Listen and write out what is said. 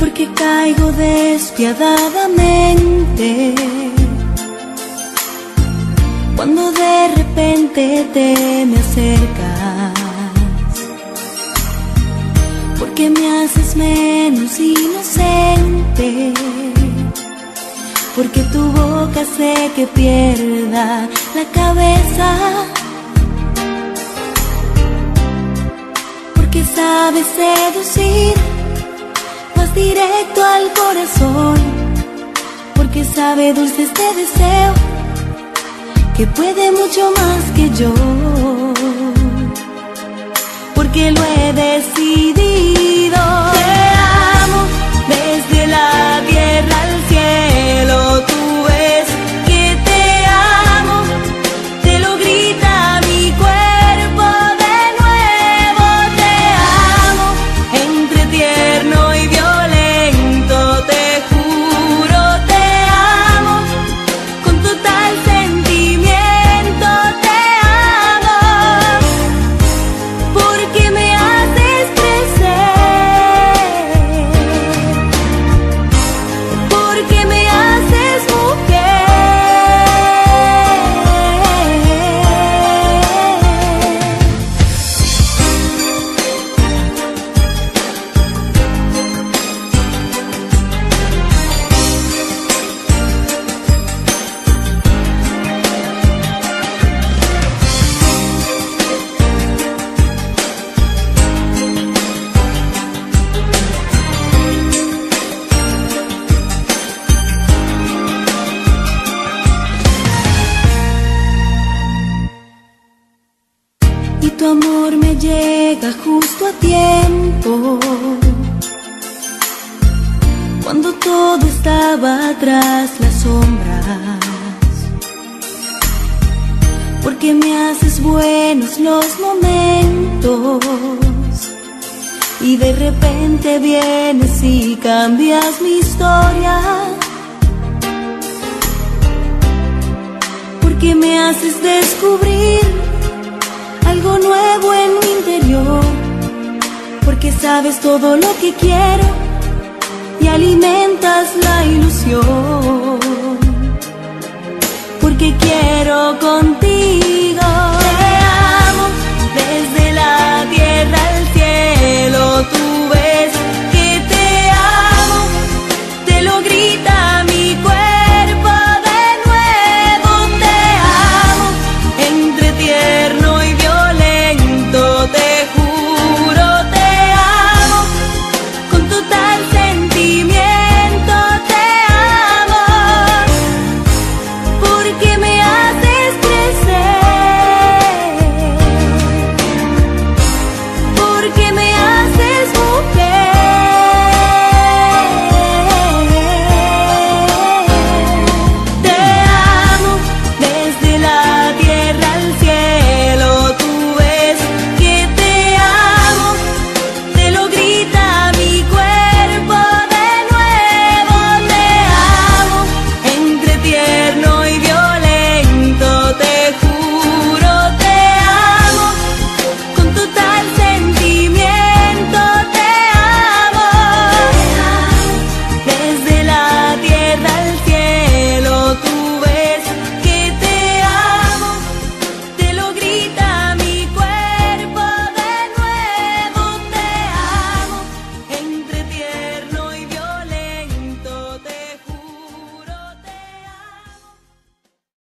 porque caigo despiadadamente cuando de repente te me acercas, porque me haces menos inocente, porque tu boca hace que pierda la cabeza, porque sabes seducir más directo al corazón, porque sabe dulce este deseo que puede mucho más que yo, porque lo he decidido. Te amo desde la tierra al cielo, tú ves que te amo, te lo grita mi cuerpo de nuevo. Te amo entre tierno y violento, te juro, te amo con total sentimiento, te amo porque me haces crecer, porque me haces mujer. Y tu amor me llega justo a tiempo, cuando todo estaba tras las sombras, porque me haces buenos los momentos y de repente vienes y cambias mi historia, porque me haces descubrir algo nuevo en mi interior, porque sabes todo lo que quiero y alimentas